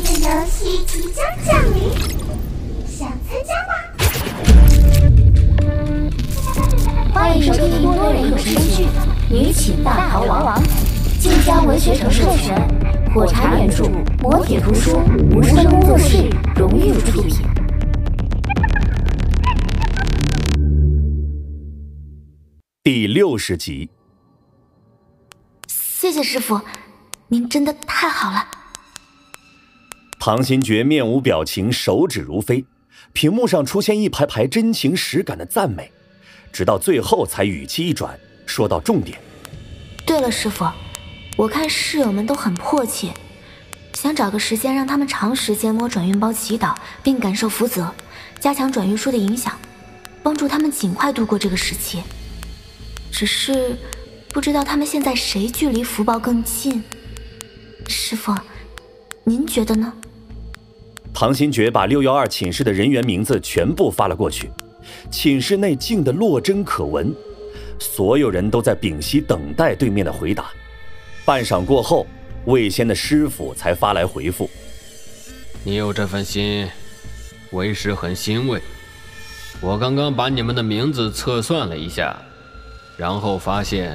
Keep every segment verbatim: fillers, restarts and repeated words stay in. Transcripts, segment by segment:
的游戏即将降临，想参加吗？ 欢迎收听多人有声剧《女寝大逃亡》，晋江文学城授权，火柴原著，磨铁图书，无声工作室荣誉出品。 第六十集。 谢谢师傅，您真的太好了。 唐新觉面无表情，手指如飞，屏幕上出现一排排真情实感的赞美，直到最后才语气一转，说到重点。 对了，师傅，我看室友们都很迫切，想找个时间让他们长时间摸转运包祈祷，并感受福泽，加强转运术的影响，帮助他们尽快度过这个时期。只是不知道他们现在谁距离福报更近。师傅，您觉得呢？ 唐新觉把六一二寝室的人员名字全部发了过去，寝室内静得落针可闻，所有人都在屏息等待对面的回答。半晌过后，魏仙的师傅才发来回复： 你有这份心，为师很欣慰。我刚刚把你们的名字测算了一下，然后发现，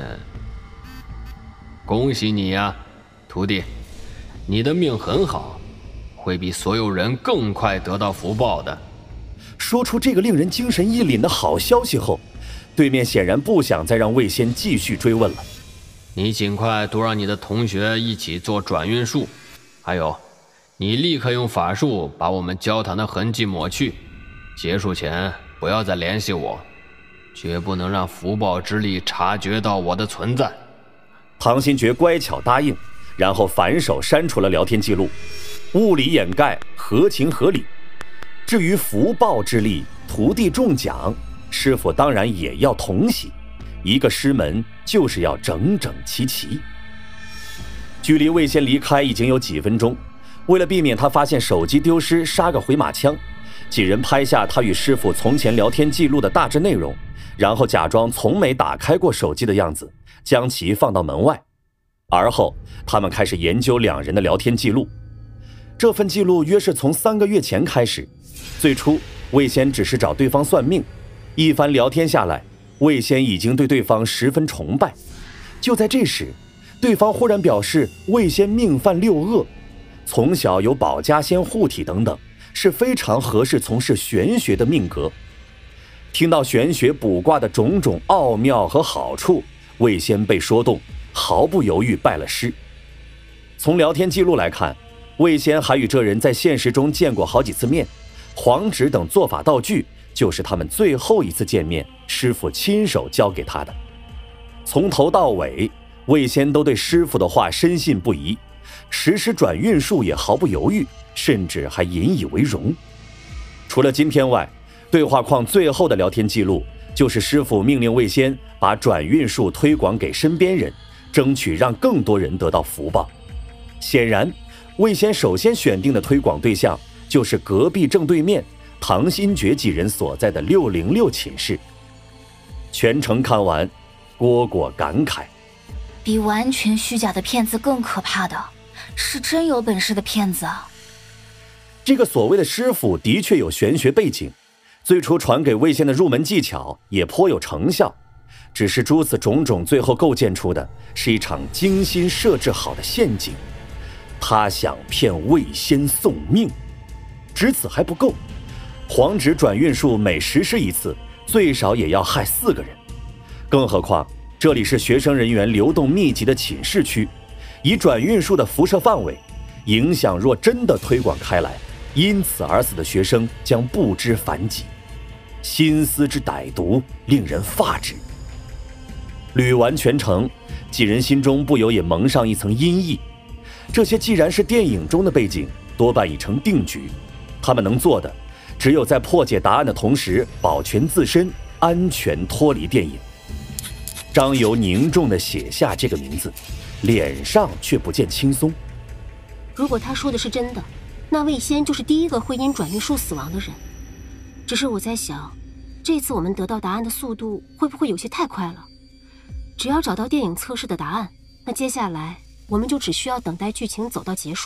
恭喜你呀，徒弟，你的命很好，会比所有人更快得到福报的。 说出这个令人精神一凛的好消息后，对面显然不想再让魏仙继续追问了。 你尽快多让你的同学一起做转运术，还有，你立刻用法术把我们交谈的痕迹抹去，结束前不要再联系我，绝不能让福报之力察觉到我的存在。 唐新觉乖巧答应，然后反手删除了聊天记录，物理掩盖，合情合理。至于福报之力，徒弟中奖，师傅当然也要同喜。一个师门就是要整整齐齐。距离魏仙离开已经有几分钟，为了避免他发现手机丢失杀个回马枪，几人拍下他与师傅从前聊天记录的大致内容，然后假装从没打开过手机的样子，将其放到门外。而后他们开始研究两人的聊天记录。这份记录约是从三个月前开始。最初魏仙只是找对方算命，一番聊天下来，魏仙已经对对方十分崇拜。就在这时，对方忽然表示魏仙命犯六恶，从小有保家仙护体等等，是非常合适从事玄学的命格。听到玄学卜卦的种种奥妙和好处，魏仙被说动，毫不犹豫拜了师。从聊天记录来看，魏仙还与这人在现实中见过好几次面，黄纸等做法道具就是他们最后一次见面师傅亲手教给他的。从头到尾，魏仙都对师傅的话深信不疑，实施转运术也毫不犹豫，甚至还引以为荣。除了今天外，对话框最后的聊天记录就是师傅命令魏仙把转运术推广给身边人，争取让更多人得到福报。显然魏仙首先选定的推广对象就是隔壁正对面唐新觉几人所在的六零六寝室。全程看完，蝈蝈感慨， 比完全虚假的骗子更可怕的是真有本事的骗子啊。 这个所谓的师傅的确有玄学背景，最初传给魏仙的入门技巧也颇有成效，只是诸此种种最后构建出的是一场精心设置好的陷阱。他想骗魏仙送命，只此还不够，黄纸转运术每实施一次，最少也要害四个人。更何况这里是学生人员流动密集的寝室区，以转运术的辐射范围，影响若真的推广开来，因此而死的学生将不知凡几。心思之歹毒，令人发指。捋完全程，几人心中不由也蒙上一层阴翳。这些既然是电影中的背景，多半已成定局，他们能做的只有在破解答案的同时保全自身，安全脱离电影。张游凝重地写下这个名字，脸上却不见轻松。 如果他说的是真的，那魏仙就是第一个会因转运术死亡的人。只是我在想，这次我们得到答案的速度会不会有些太快了？只要找到电影测试的答案，那接下来我们就只需要等待剧情走到结束，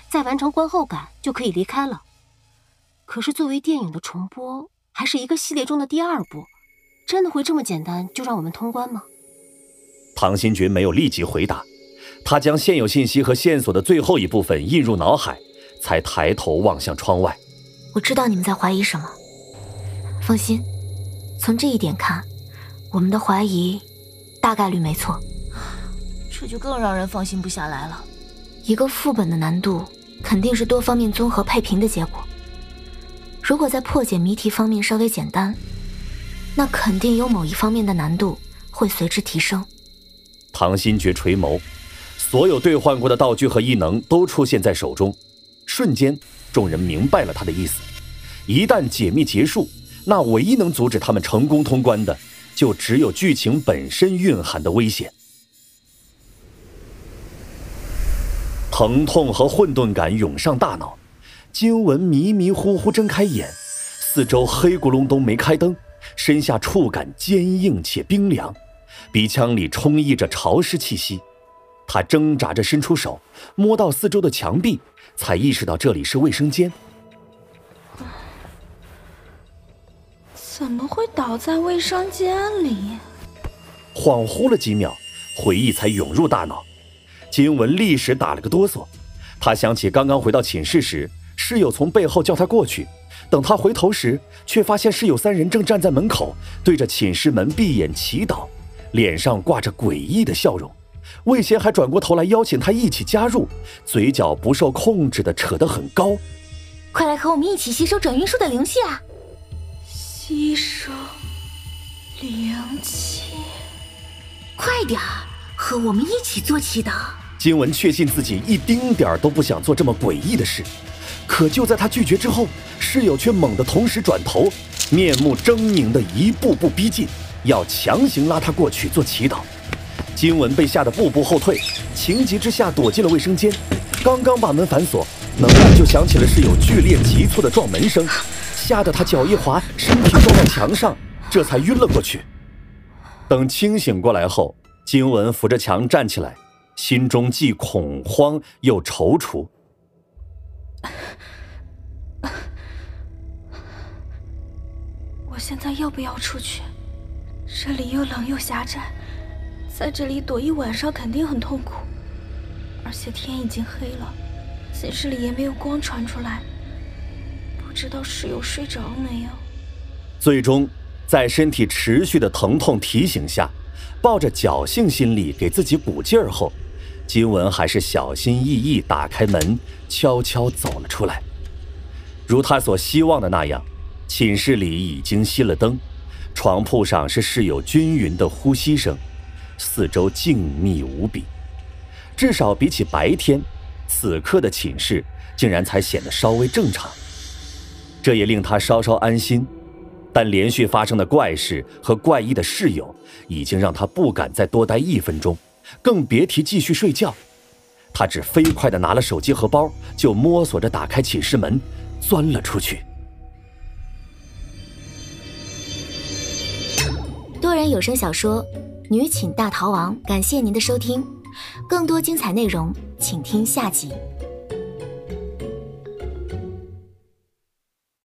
再完成观后感就可以离开了。可是作为电影的重播，还是一个系列中的第二部，真的会这么简单就让我们通关吗？ 唐新觉没有立即回答，他将现有信息和线索的最后一部分印入脑海，才抬头望向窗外。 我知道你们在怀疑什么，放心，从这一点看，我们的怀疑大概率没错。 这就更让人放心不下来了。 一个副本的难度肯定是多方面综合配平的结果。如果在破解谜题方面稍微简单，那肯定有某一方面的难度会随之提升。 唐新觉垂眸，所有兑换过的道具和异能都出现在手中，瞬间众人明白了他的意思。一旦解密结束，那唯一能阻止他们成功通关的，就只有剧情本身蕴含的危险。疼痛和混沌感涌上大脑，金文迷迷糊糊睁开眼，四周黑咕隆咚没开灯，身下触感坚硬且冰凉，鼻腔里充溢着潮湿气息。他挣扎着伸出手，摸到四周的墙壁，才意识到这里是卫生间。 怎么会倒在卫生间里？ 恍惚了几秒，回忆才涌入大脑。金文立时打了个哆嗦，他想起刚刚回到寝室时，室友从背后叫他过去，等他回头时，却发现室友三人正站在门口，对着寝室门闭眼祈祷，脸上挂着诡异的笑容。魏贤还转过头来邀请他一起加入，嘴角不受控制地扯得很高。 快来和我们一起吸收转运术的灵气啊！ 吸收灵气， 快点儿，和我们一起做祈祷。 金文确信自己一丁点儿都不想做这么诡异的事，可就在他拒绝之后，室友却猛地同时转头，面目狰狞地一步步逼近，要强行拉他过去做祈祷。金文被吓得步步后退，情急之下躲进了卫生间。刚刚把门反锁，门外就响起了室友剧烈急促的撞门声，吓得他脚一滑，身体撞到墙上，这才晕了过去。等清醒过来后，金文扶着墙站起来，心中既恐慌又踌躇。 我现在要不要出去？这里又冷又狭窄，在这里躲一晚上肯定很痛苦，而且天已经黑了，寝室里也没有光传出来，不知道室友睡着没有。 最终在身体持续的疼痛提醒下，抱着侥幸心理给自己鼓劲儿后，金文还是小心翼翼打开门，悄悄走了出来。如他所希望的那样，寝室里已经熄了灯，床铺上是室友均匀的呼吸声，四周静谧无比。至少比起白天，此刻的寝室竟然才显得稍微正常。这也令他稍稍安心，但连续发生的怪事和怪异的室友已经让他不敢再多待一分钟，更别提继续睡觉。他只飞快地拿了手机和包，就摸索着打开寝室门，钻了出去。 多人有声小说《女寝大逃亡》，感谢您的收听，更多精彩内容请听下集。